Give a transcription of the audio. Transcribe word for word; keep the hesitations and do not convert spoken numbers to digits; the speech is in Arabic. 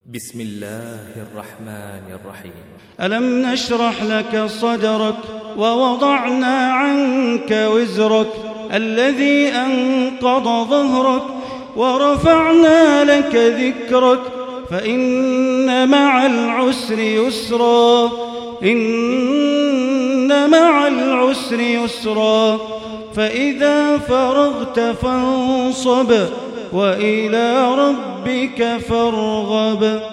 بسم الله الرحمن الرحيم. ألم نشرح لك صدرك ووضعنا عنك وزرك الذي أنقض ظهرك ورفعنا لك ذكرك فإن مع العسر يسرا إن مع العسر يسرا فإذا فرغت فانصب وإلى ربك فارغب.